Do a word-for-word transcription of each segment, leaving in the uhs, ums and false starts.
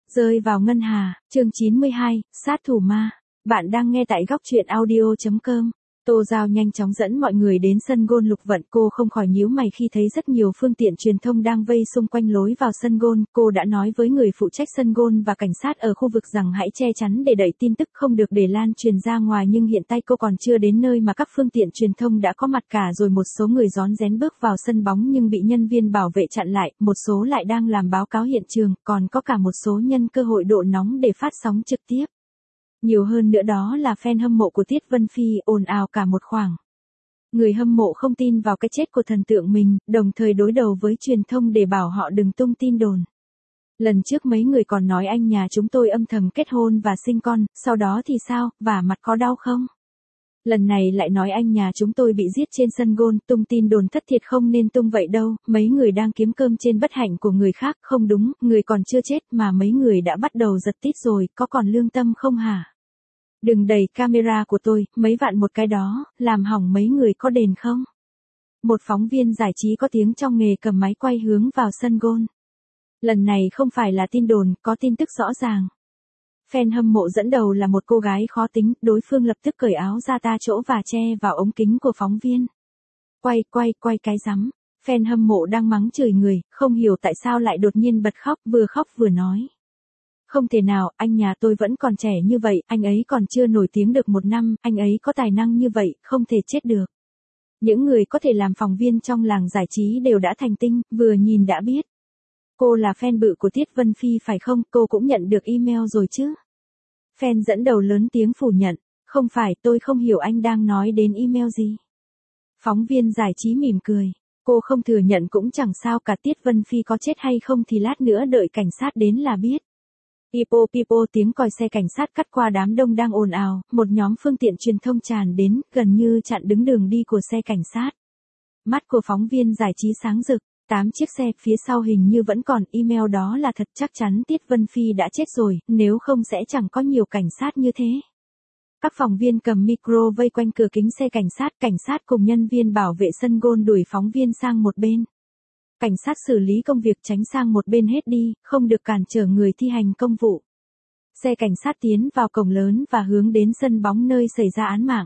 Rơi vào ngân hà, chương chín mươi hai, sát thủ ma. Bạn đang nghe tại góc truyện audio chấm com. Tô Giao nhanh chóng dẫn mọi người đến sân gôn Lục Vận. Cô không khỏi nhíu mày khi thấy rất nhiều phương tiện truyền thông đang vây xung quanh lối vào sân gôn. Cô đã nói với người phụ trách sân gôn và cảnh sát ở khu vực rằng hãy che chắn để đẩy tin tức không được để lan truyền ra ngoài, nhưng hiện tại cô còn chưa đến nơi mà các phương tiện truyền thông đã có mặt cả rồi. Một số người rón rén bước vào sân bóng nhưng bị nhân viên bảo vệ chặn lại, một số lại đang làm báo cáo hiện trường, còn có cả một số nhân cơ hội độ nóng để phát sóng trực tiếp. Nhiều hơn nữa đó là fan hâm mộ của Tiết Vân Phi ồn ào cả một khoảng. Người hâm mộ không tin vào cái chết của thần tượng mình, đồng thời đối đầu với truyền thông để bảo họ đừng tung tin đồn. Lần trước mấy người còn nói anh nhà chúng tôi âm thầm kết hôn và sinh con, sau đó thì sao, và mặt có đau không? Lần này lại nói anh nhà chúng tôi bị giết trên sân gôn, tung tin đồn thất thiệt không nên tung vậy đâu, mấy người đang kiếm cơm trên bất hạnh của người khác, không đúng, người còn chưa chết mà mấy người đã bắt đầu giật tít rồi, có còn lương tâm không hả? Đừng đẩy camera của tôi, mấy vạn một cái đó, làm hỏng mấy người có đền không? Một phóng viên giải trí có tiếng trong nghề cầm máy quay hướng vào sân gôn. Lần này không phải là tin đồn, có tin tức rõ ràng. Fan hâm mộ dẫn đầu là một cô gái khó tính, đối phương lập tức cởi áo ra ta chỗ và che vào ống kính của phóng viên. Quay, quay, quay cái rắm. Fan hâm mộ đang mắng chửi người, không hiểu tại sao lại đột nhiên bật khóc, vừa khóc vừa nói. Không thể nào, anh nhà tôi vẫn còn trẻ như vậy, anh ấy còn chưa nổi tiếng được một năm, anh ấy có tài năng như vậy, không thể chết được. Những người có thể làm phóng viên trong làng giải trí đều đã thành tinh, vừa nhìn đã biết. Cô là fan bự của Tiết Vân Phi phải không, cô cũng nhận được email rồi chứ? Fan dẫn đầu lớn tiếng phủ nhận, không phải, tôi không hiểu anh đang nói đến email gì. Phóng viên giải trí mỉm cười, cô không thừa nhận cũng chẳng sao cả, Tiết Vân Phi có chết hay không thì lát nữa đợi cảnh sát đến là biết. Pipo pipo, tiếng còi xe cảnh sát cắt qua đám đông đang ồn ào, một nhóm phương tiện truyền thông tràn đến, gần như chặn đứng đường đi của xe cảnh sát. Mắt của phóng viên giải trí sáng rực, tám chiếc xe phía sau hình như vẫn còn, email đó là thật, chắc chắn Tiết Vân Phi đã chết rồi, nếu không sẽ chẳng có nhiều cảnh sát như thế. Các phóng viên cầm micro vây quanh cửa kính xe cảnh sát, cảnh sát cùng nhân viên bảo vệ sân gôn đuổi phóng viên sang một bên. Cảnh sát xử lý công việc tránh sang một bên hết đi, không được cản trở người thi hành công vụ. Xe cảnh sát tiến vào cổng lớn và hướng đến sân bóng nơi xảy ra án mạng.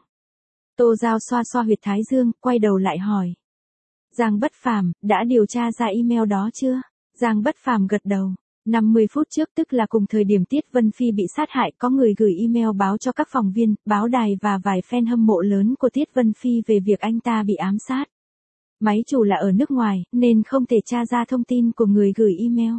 Tô Giao xoa xoa huyệt thái dương, quay đầu lại hỏi. Giang Bất Phàm, đã điều tra ra email đó chưa? Giang Bất Phàm gật đầu. năm mươi phút trước, tức là cùng thời điểm Tiết Vân Phi bị sát hại, có người gửi email báo cho các phóng viên, báo đài và vài fan hâm mộ lớn của Tiết Vân Phi về việc anh ta bị ám sát. Máy chủ là ở nước ngoài, nên không thể tra ra thông tin của người gửi email.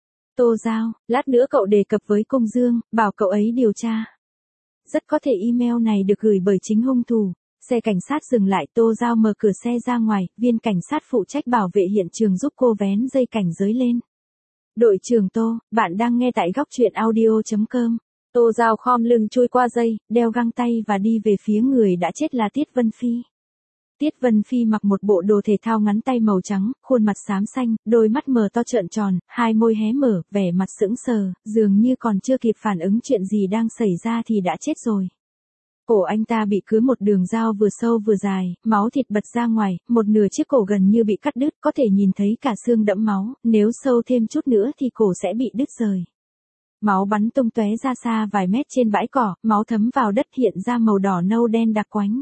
Tô Giao, lát nữa cậu đề cập với Công Dương, bảo cậu ấy điều tra. Rất có thể email này được gửi bởi chính hung thủ. Xe cảnh sát dừng lại, Tô Giao mở cửa xe ra ngoài, viên cảnh sát phụ trách bảo vệ hiện trường giúp cô vén dây cảnh giới lên. Đội trưởng Tô, bạn đang nghe tại góc truyện audio chấm com. Tô Giao khom lưng chui qua dây, đeo găng tay và đi về phía người đã chết là Tiết Vân Phi. Tiết Vân Phi mặc một bộ đồ thể thao ngắn tay màu trắng, khuôn mặt xám xanh, đôi mắt mờ to trợn tròn, hai môi hé mở, vẻ mặt sững sờ, dường như còn chưa kịp phản ứng chuyện gì đang xảy ra thì đã chết rồi. Cổ anh ta bị cứa một đường dao vừa sâu vừa dài, máu thịt bật ra ngoài, một nửa chiếc cổ gần như bị cắt đứt, có thể nhìn thấy cả xương đẫm máu, nếu sâu thêm chút nữa thì cổ sẽ bị đứt rời. Máu bắn tung tóe ra xa vài mét trên bãi cỏ, máu thấm vào đất hiện ra màu đỏ nâu đen đặc quánh.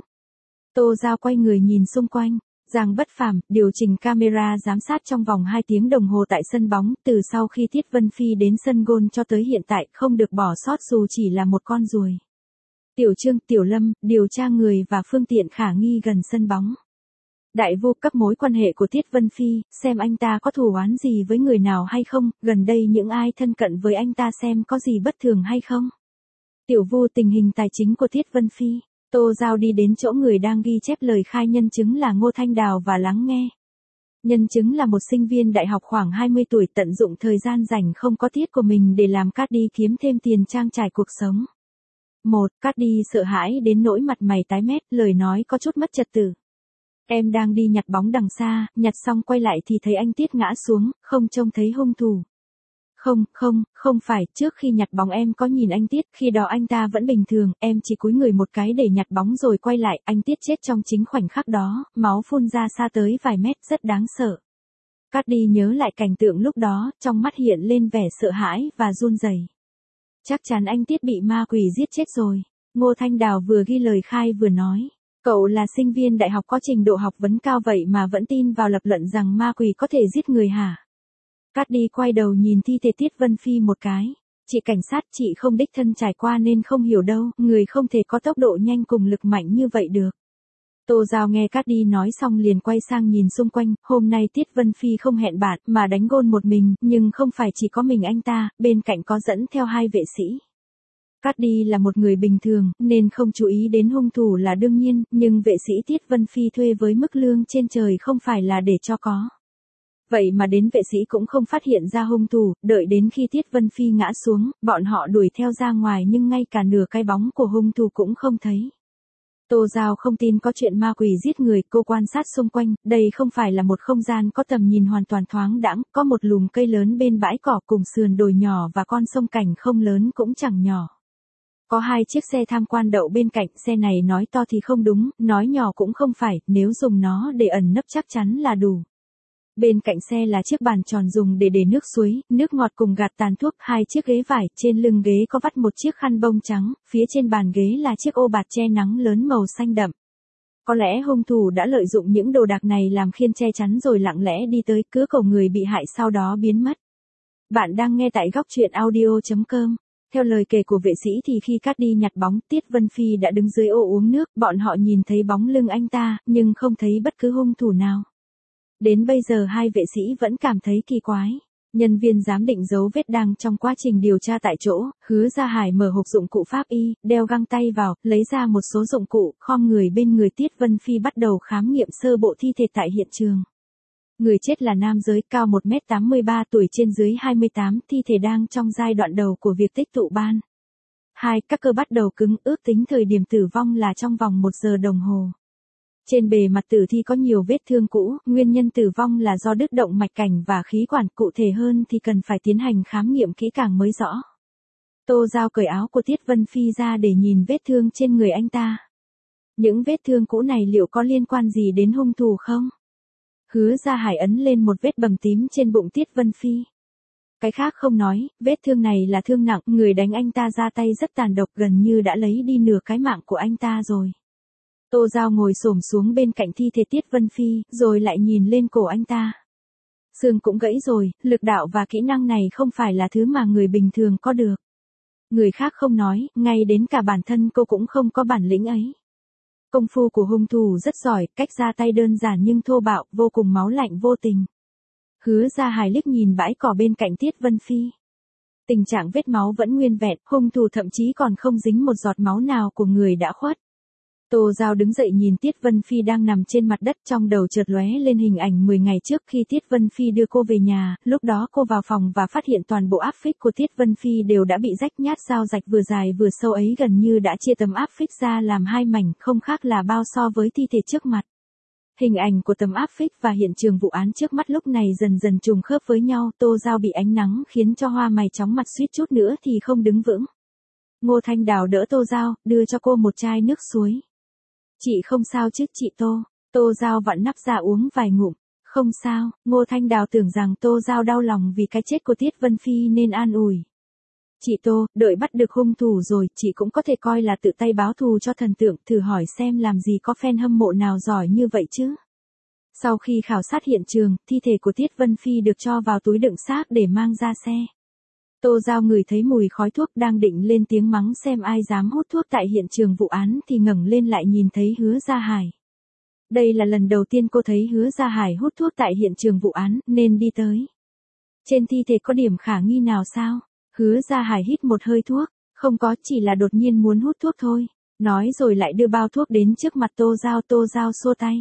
Tô Giao quay người nhìn xung quanh, Giang Bất Phàm điều chỉnh camera giám sát trong vòng hai tiếng đồng hồ tại sân bóng, từ sau khi Tiết Vân Phi đến sân gôn cho tới hiện tại, không được bỏ sót dù chỉ là một con ruồi. Tiểu Trương, Tiểu Lâm, điều tra người và phương tiện khả nghi gần sân bóng. Đại Vu, các mối quan hệ của Tiết Vân Phi, xem anh ta có thù oán gì với người nào hay không, gần đây những ai thân cận với anh ta xem có gì bất thường hay không. Tiểu Vu, tình hình tài chính của Tiết Vân Phi. Tô Giao đi đến chỗ người đang ghi chép lời khai nhân chứng là Ngô Thanh Đào và lắng nghe. Nhân chứng là một sinh viên đại học khoảng hai mươi tuổi, tận dụng thời gian rảnh không có tiết của mình để làm cát đi kiếm thêm tiền trang trải cuộc sống. Một, Cát đi sợ hãi đến nỗi mặt mày tái mét, lời nói có chút mất trật tự. Em đang đi nhặt bóng đằng xa, nhặt xong quay lại thì thấy anh Tiết ngã xuống, không trông thấy hung thủ. Không, không, không phải, trước khi nhặt bóng em có nhìn anh Tiết, khi đó anh ta vẫn bình thường, em chỉ cúi người một cái để nhặt bóng rồi quay lại, anh Tiết chết trong chính khoảnh khắc đó, máu phun ra xa tới vài mét, rất đáng sợ. Cát đi nhớ lại cảnh tượng lúc đó, trong mắt hiện lên vẻ sợ hãi và run rẩy. Chắc chắn anh Tiết bị ma quỷ giết chết rồi. Ngô Thanh Đào vừa ghi lời khai vừa nói. Cậu là sinh viên đại học có trình độ học vấn cao vậy mà vẫn tin vào lập luận rằng ma quỷ có thể giết người hả? Cát đi quay đầu nhìn thi thể Tiết Vân Phi một cái. Chị cảnh sát, chị không đích thân trải qua nên không hiểu đâu, người không thể có tốc độ nhanh cùng lực mạnh như vậy được. Tô Giao nghe Cát đi nói xong liền quay sang nhìn xung quanh, hôm nay Tiết Vân Phi không hẹn bạn mà đánh gôn một mình, nhưng không phải chỉ có mình anh ta, bên cạnh có dẫn theo hai vệ sĩ. Cát đi là một người bình thường, nên không chú ý đến hung thủ là đương nhiên, nhưng vệ sĩ Tiết Vân Phi thuê với mức lương trên trời không phải là để cho có. Vậy mà đến vệ sĩ cũng không phát hiện ra hung thủ, đợi đến khi Tiết Vân Phi ngã xuống, bọn họ đuổi theo ra ngoài nhưng ngay cả nửa cái bóng của hung thủ cũng không thấy. Tô Giao không tin có chuyện ma quỷ giết người, cô quan sát xung quanh, đây không phải là một không gian có tầm nhìn hoàn toàn thoáng đãng, có một lùm cây lớn bên bãi cỏ cùng sườn đồi nhỏ và con sông cảnh không lớn cũng chẳng nhỏ. Có hai chiếc xe tham quan đậu bên cạnh, xe này nói to thì không đúng, nói nhỏ cũng không phải, nếu dùng nó để ẩn nấp chắc chắn là đủ. Bên cạnh xe là chiếc bàn tròn dùng để để nước suối, nước ngọt cùng gạt tàn thuốc, hai chiếc ghế vải, trên lưng ghế có vắt một chiếc khăn bông trắng, phía trên bàn ghế là chiếc ô bạt che nắng lớn màu xanh đậm. Có lẽ hung thủ đã lợi dụng những đồ đạc này làm khiên che chắn rồi lặng lẽ đi tới cứa cổ người bị hại sau đó biến mất. Bạn đang nghe tại góc truyện audio chấm com. Theo lời kể của vệ sĩ thì khi Cát đi nhặt bóng, Tiết Vân Phi đã đứng dưới ô uống nước, bọn họ nhìn thấy bóng lưng anh ta, nhưng không thấy bất cứ hung thủ nào. Đến bây giờ hai vệ sĩ vẫn cảm thấy kỳ quái. Nhân viên giám định dấu vết đang trong quá trình điều tra tại chỗ, Hứa Gia Hải mở hộp dụng cụ pháp y, đeo găng tay vào, lấy ra một số dụng cụ, khom người bên người Tiết Vân Phi bắt đầu khám nghiệm sơ bộ thi thể tại hiện trường. Người chết là nam giới, cao một mét tám mươi ba, tuổi trên dưới hai mươi tám, thi thể đang trong giai đoạn đầu của việc tích tụ ban. Hai, các cơ bắt đầu cứng, ước tính thời điểm tử vong là trong vòng một giờ đồng hồ. Trên bề mặt tử thi có nhiều vết thương cũ, nguyên nhân tử vong là do đứt động mạch cảnh và khí quản, cụ thể hơn thì cần phải tiến hành khám nghiệm kỹ càng mới rõ. Tô Giao cởi áo của Tiết Vân Phi ra để nhìn vết thương trên người anh ta. Những vết thương cũ này liệu có liên quan gì đến hung thủ không? Hứa Gia Hải ấn lên một vết bầm tím trên bụng Tiết Vân Phi. Cái khác không nói, vết thương này là thương nặng, người đánh anh ta ra tay rất tàn độc, gần như đã lấy đi nửa cái mạng của anh ta rồi. Tô Giao ngồi xổm xuống bên cạnh thi thể Tiết Vân Phi, rồi lại nhìn lên cổ anh ta. Xương cũng gãy rồi, lực đạo và kỹ năng này không phải là thứ mà người bình thường có được. Người khác không nói, ngay đến cả bản thân cô cũng không có bản lĩnh ấy. Công phu của hung thủ rất giỏi, cách ra tay đơn giản nhưng thô bạo, vô cùng máu lạnh vô tình. Hứa Gia Hải liếc nhìn bãi cỏ bên cạnh Tiết Vân Phi. Tình trạng vết máu vẫn nguyên vẹn, hung thủ thậm chí còn không dính một giọt máu nào của người đã khuất. Tô Giao đứng dậy nhìn Tiết Vân Phi đang nằm trên mặt đất, trong đầu chợt lóe lên hình ảnh mười ngày trước khi Tiết Vân Phi đưa cô về nhà, lúc đó cô vào phòng và phát hiện toàn bộ áp phích của Tiết Vân Phi đều đã bị rách, nhát dao rạch vừa dài vừa sâu ấy gần như đã chia tấm áp phích ra làm hai mảnh, không khác là bao so với thi thể trước mặt. Hình ảnh của tấm áp phích và hiện trường vụ án trước mắt lúc này dần dần trùng khớp với nhau, Tô Giao bị ánh nắng khiến cho hoa mày chóng mặt, suýt chút nữa thì không đứng vững. Ngô Thanh Đào đỡ Tô Giao, đưa cho cô một chai nước suối. Chị không sao chứ chị Tô? Tô Giao vặn nắp ra uống vài ngụm. Không sao. Ngô Thanh Đào tưởng rằng Tô Giao đau lòng vì cái chết của Tiết Vân Phi nên an ủi. Chị Tô, đợi bắt được hung thủ rồi, chị cũng có thể coi là tự tay báo thù cho thần tượng, thử hỏi xem làm gì có fan hâm mộ nào giỏi như vậy chứ. Sau khi khảo sát hiện trường, thi thể của Tiết Vân Phi được cho vào túi đựng xác để mang ra xe. Tô Giao ngửi thấy mùi khói thuốc, đang định lên tiếng mắng xem ai dám hút thuốc tại hiện trường vụ án thì ngẩng lên lại nhìn thấy Hứa Gia Hải. Đây là lần đầu tiên cô thấy Hứa Gia Hải hút thuốc tại hiện trường vụ án, nên đi tới. Trên thi thể có điểm khả nghi nào sao? Hứa Gia Hải hít một hơi thuốc. Không có, chỉ là đột nhiên muốn hút thuốc thôi. Nói rồi lại đưa bao thuốc đến trước mặt Tô Giao. Tô Giao xua tay.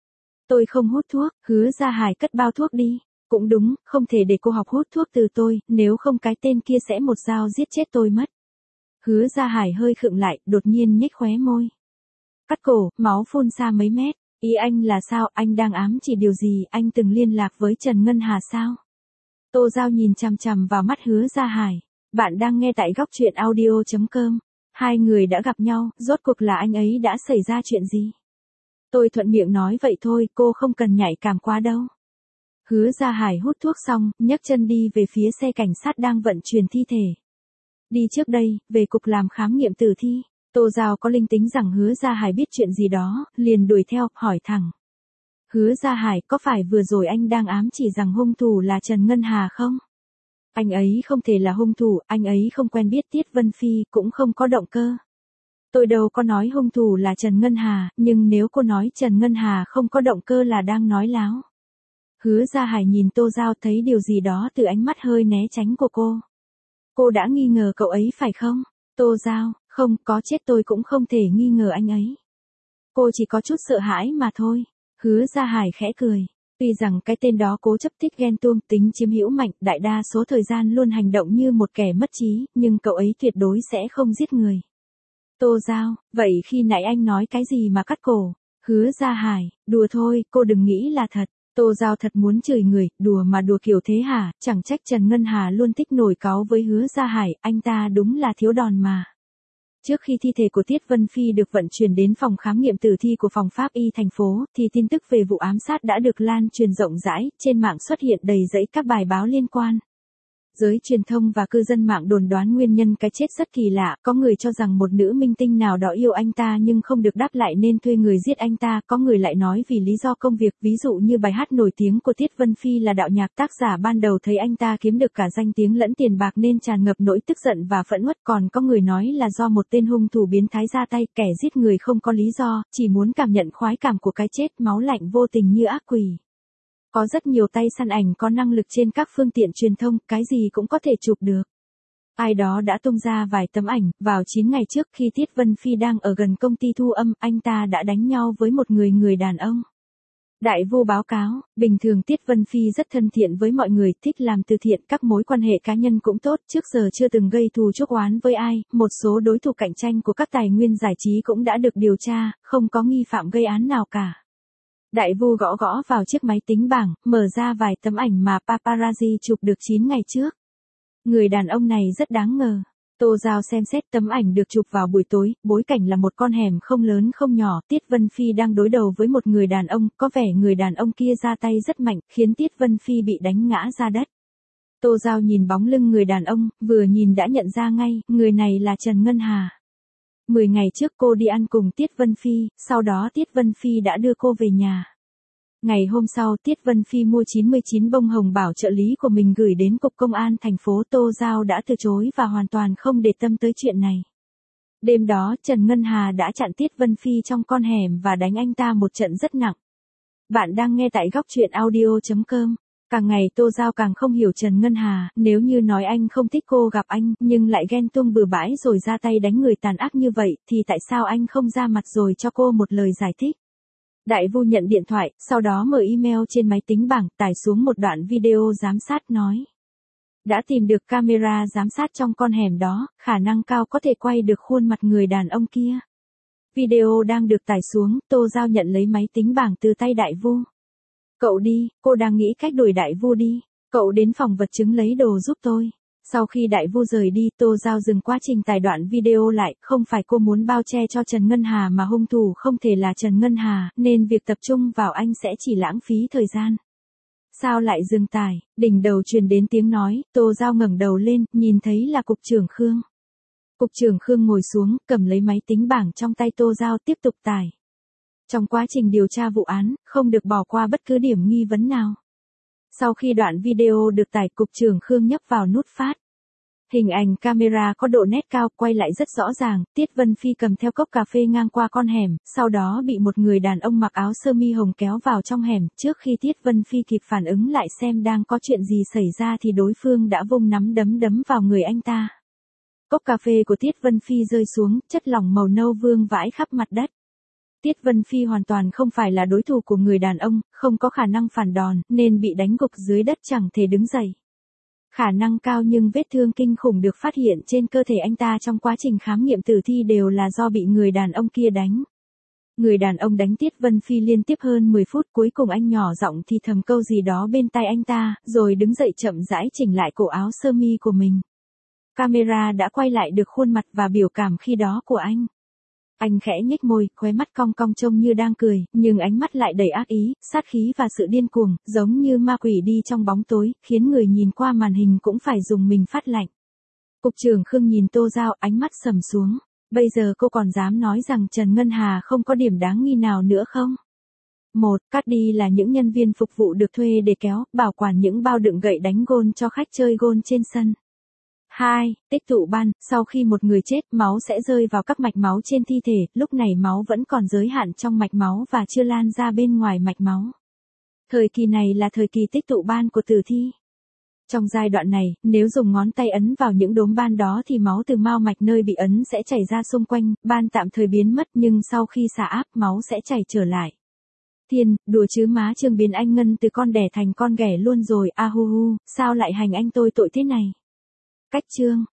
Tôi không hút thuốc. Hứa Gia Hải cất bao thuốc đi. Cũng đúng, không thể để cô học hút thuốc từ tôi, nếu không cái tên kia sẽ một dao giết chết tôi mất. Hứa Gia Hải hơi khựng lại, đột nhiên nhếch khóe môi. Cắt cổ, máu phun xa mấy mét. Ý anh là sao, anh đang ám chỉ điều gì, anh từng liên lạc với Trần Ngân Hà sao? Tô Giao nhìn chằm chằm vào mắt Hứa Gia Hải. Bạn đang nghe tại góc truyện audio chấm com. Hai người đã gặp nhau, rốt cuộc là anh ấy đã xảy ra chuyện gì? Tôi thuận miệng nói vậy thôi, cô không cần nhạy cảm quá đâu. Hứa Gia Hải hút thuốc xong, nhấc chân đi về phía xe cảnh sát đang vận chuyển thi thể. Đi trước đây, về cục làm khám nghiệm tử thi. Tô Giao có linh tính rằng Hứa Gia Hải biết chuyện gì đó, liền đuổi theo, hỏi thẳng. Hứa Gia Hải, có phải vừa rồi anh đang ám chỉ rằng hung thủ là Trần Ngân Hà không? Anh ấy không thể là hung thủ, anh ấy không quen biết Tiết Vân Phi, cũng không có động cơ. Tôi đâu có nói hung thủ là Trần Ngân Hà, nhưng nếu cô nói Trần Ngân Hà không có động cơ là đang nói láo. Hứa Gia Hải nhìn Tô Giao thấy điều gì đó từ ánh mắt hơi né tránh của cô. Cô đã nghi ngờ cậu ấy phải không? Tô Giao, không, có chết tôi cũng không thể nghi ngờ anh ấy. Cô chỉ có chút sợ hãi mà thôi. Hứa Gia Hải khẽ cười. Tuy rằng cái tên đó cố chấp thích ghen tuông, tính chiếm hữu mạnh, đại đa số thời gian luôn hành động như một kẻ mất trí, nhưng cậu ấy tuyệt đối sẽ không giết người. Tô Giao, vậy khi nãy anh nói cái gì mà cắt cổ? Hứa Gia Hải, đùa thôi, cô đừng nghĩ là thật. Tô Giao thật muốn chửi người, đùa mà đùa kiểu thế hả, chẳng trách Trần Ngân Hà luôn thích nổi cáu với Hứa Gia Hải, anh ta đúng là thiếu đòn mà. Trước khi thi thể của Tiết Vân Phi được vận chuyển đến phòng khám nghiệm tử thi của phòng pháp y thành phố, thì tin tức về vụ ám sát đã được lan truyền rộng rãi, trên mạng xuất hiện đầy dẫy các bài báo liên quan. Giới truyền thông và cư dân mạng đồn đoán nguyên nhân cái chết rất kỳ lạ, có người cho rằng một nữ minh tinh nào đó yêu anh ta nhưng không được đáp lại nên thuê người giết anh ta, có người lại nói vì lý do công việc, ví dụ như bài hát nổi tiếng của Tiết Vân Phi là đạo nhạc tác giả ban đầu thấy anh ta kiếm được cả danh tiếng lẫn tiền bạc nên tràn ngập nỗi tức giận và phẫn uất, còn có người nói là do một tên hung thủ biến thái ra tay, kẻ giết người không có lý do, chỉ muốn cảm nhận khoái cảm của cái chết máu lạnh vô tình như ác quỷ. Có rất nhiều tay săn ảnh có năng lực trên các phương tiện truyền thông, cái gì cũng có thể chụp được. Ai đó đã tung ra vài tấm ảnh, vào chín ngày trước khi Tiết Vân Phi đang ở gần công ty thu âm, anh ta đã đánh nhau với một người người đàn ông. Đại Vu báo cáo, bình thường Tiết Vân Phi rất thân thiện với mọi người, thích làm từ thiện, các mối quan hệ cá nhân cũng tốt, trước giờ chưa từng gây thù chuốc oán với ai, một số đối thủ cạnh tranh của các tài nguyên giải trí cũng đã được điều tra, không có nghi phạm gây án nào cả. Đại Vu gõ gõ vào chiếc máy tính bảng, mở ra vài tấm ảnh mà paparazzi chụp được chín ngày trước. Người đàn ông này rất đáng ngờ. Tô Giao xem xét tấm ảnh được chụp vào buổi tối, bối cảnh là một con hẻm không lớn không nhỏ, Tiết Vân Phi đang đối đầu với một người đàn ông, có vẻ người đàn ông kia ra tay rất mạnh, khiến Tiết Vân Phi bị đánh ngã ra đất. Tô Giao nhìn bóng lưng người đàn ông, vừa nhìn đã nhận ra ngay, người này là Trần Ngân Hà. Mười ngày trước cô đi ăn cùng Tiết Vân Phi, sau đó Tiết Vân Phi đã đưa cô về nhà. Ngày hôm sau Tiết Vân Phi mua chín mươi chín bông hồng bảo trợ lý của mình gửi đến cục công an thành phố. Tô Giao đã từ chối và hoàn toàn không để tâm tới chuyện này. Đêm đó Trần Ngân Hà đã chặn Tiết Vân Phi trong con hẻm và đánh anh ta một trận rất nặng. Bạn đang nghe tại góc truyện audio chấm com. Càng ngày Tô Giao càng không hiểu Trần Ngân Hà, nếu như nói anh không thích cô gặp anh, nhưng lại ghen tuông bừa bãi rồi ra tay đánh người tàn ác như vậy, thì tại sao anh không ra mặt rồi cho cô một lời giải thích? Đại Vu nhận điện thoại, sau đó mở email trên máy tính bảng, tải xuống một đoạn video giám sát nói. Đã tìm được camera giám sát trong con hẻm đó, khả năng cao có thể quay được khuôn mặt người đàn ông kia. Video đang được tải xuống, Tô Giao nhận lấy máy tính bảng từ tay Đại Vu. Cậu đi, cô đang nghĩ cách đuổi Đại Vu đi. Cậu đến phòng vật chứng lấy đồ giúp tôi. Sau khi Đại Vu rời đi, Tô Giao dừng quá trình tải đoạn video lại, không phải cô muốn bao che cho Trần Ngân Hà mà hung thủ không thể là Trần Ngân Hà, nên việc tập trung vào anh sẽ chỉ lãng phí thời gian. Sao lại dừng tải? Đỉnh đầu truyền đến tiếng nói, Tô Giao ngẩng đầu lên, nhìn thấy là cục trưởng Khương. Cục trưởng Khương ngồi xuống, cầm lấy máy tính bảng trong tay Tô Giao tiếp tục tải. Trong quá trình điều tra vụ án, không được bỏ qua bất cứ điểm nghi vấn nào. Sau khi đoạn video được tải, cục trưởng Khương nhấp vào nút phát. Hình ảnh camera có độ nét cao, quay lại rất rõ ràng, Tiết Vân Phi cầm theo cốc cà phê ngang qua con hẻm, sau đó bị một người đàn ông mặc áo sơ mi hồng kéo vào trong hẻm, trước khi Tiết Vân Phi kịp phản ứng lại xem đang có chuyện gì xảy ra thì đối phương đã vung nắm đấm đấm vào người anh ta. Cốc cà phê của Tiết Vân Phi rơi xuống, chất lỏng màu nâu vương vãi khắp mặt đất. Tiết Vân Phi hoàn toàn không phải là đối thủ của người đàn ông, không có khả năng phản đòn, nên bị đánh gục dưới đất chẳng thể đứng dậy. Khả năng cao nhưng vết thương kinh khủng được phát hiện trên cơ thể anh ta trong quá trình khám nghiệm tử thi đều là do bị người đàn ông kia đánh. Người đàn ông đánh Tiết Vân Phi liên tiếp hơn mười phút, cuối cùng anh nhỏ giọng thì thầm câu gì đó bên tai anh ta, rồi đứng dậy chậm rãi chỉnh lại cổ áo sơ mi của mình. Camera đã quay lại được khuôn mặt và biểu cảm khi đó của anh. Anh khẽ nhếch môi, khóe mắt cong cong trông như đang cười, nhưng ánh mắt lại đầy ác ý, sát khí và sự điên cuồng, giống như ma quỷ đi trong bóng tối, khiến người nhìn qua màn hình cũng phải dùng mình phát lạnh. Cục trưởng Khương nhìn Tô Giao, ánh mắt sầm xuống. Bây giờ cô còn dám nói rằng Trần Ngân Hà không có điểm đáng nghi nào nữa không? Một, Cát đi là những nhân viên phục vụ được thuê để kéo, bảo quản những bao đựng gậy đánh gôn cho khách chơi gôn trên sân. Hai, Tích tụ ban, sau khi một người chết, máu sẽ rơi vào các mạch máu trên thi thể, lúc này máu vẫn còn giới hạn trong mạch máu và chưa lan ra bên ngoài mạch máu. Thời kỳ này là thời kỳ tích tụ ban của tử thi. Trong giai đoạn này, nếu dùng ngón tay ấn vào những đốm ban đó thì máu từ mao mạch nơi bị ấn sẽ chảy ra xung quanh, ban tạm thời biến mất nhưng sau khi xả áp máu sẽ chảy trở lại. Thiên, đùa chứ má Trương biến anh Ngân từ con đẻ thành con ghẻ luôn rồi, a hu hu, sao lại hành anh tôi tội thế này? Cách Trương.